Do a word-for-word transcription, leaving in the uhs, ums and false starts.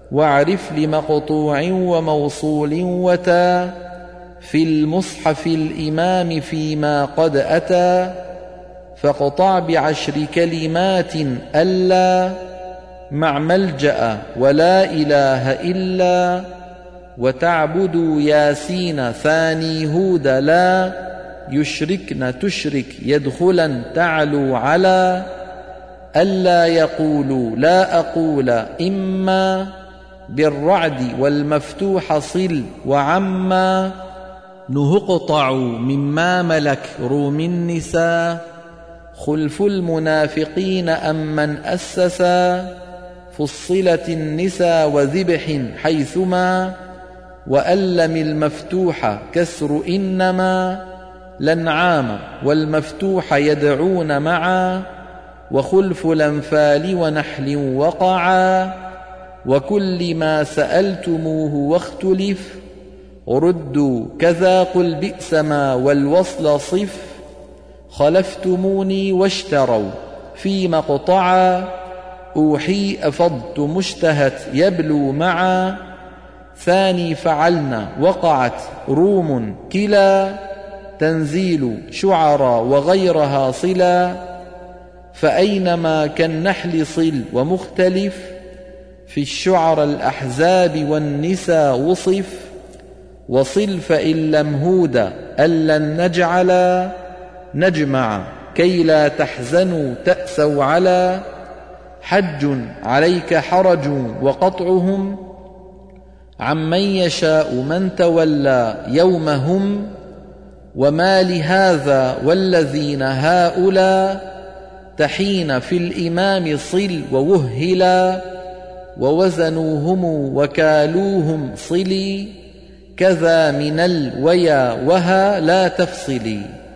واعرف لمقطوع وموصول وتا في المصحف الإمام فيما قد أتى، فاقطع بعشر كلمات ألا مع ملجأ ولا إله إلا، وتعبدوا ياسين ثاني هود لا يشركن تشرك يدخلا تعلو على، ألا يقولوا لا أقول إما بالرعد والمفتوح صل وعما، نهقطع مما ملك روم النساء خلف المنافقين أم من أسسا، فصلت النساء وذبح حيثما، وألم المفتوح كسر إنما، لنعام والمفتوح يدعون معا، وخلف الأنفال ونحل وقعا، وكل ما سألتموه واختلف، ردوا كذا قل بئس ما والوصل صف، خلفتموني واشتروا في مقطعا، أوحي أفضت مشتهت يبلو معا، ثاني فعلنا وقعت روم كلا، تنزيل شعرا وغيرها صلا، فأينما كالنحل صل ومختلف، في الشعر الأحزاب والنساء وصف، وصل فإن لم هود ألن نجعلا، نجمع كي لا تحزنوا تأسوا على، حج عليك حرج وقطعهم عمن يشاء من تولى يومهم، وما لهذا والذين هؤلاء تحين في الإمام صل ووهلا، ووزنوهم وكالوهم صلي، كذا من الويا وها لا تفصلي.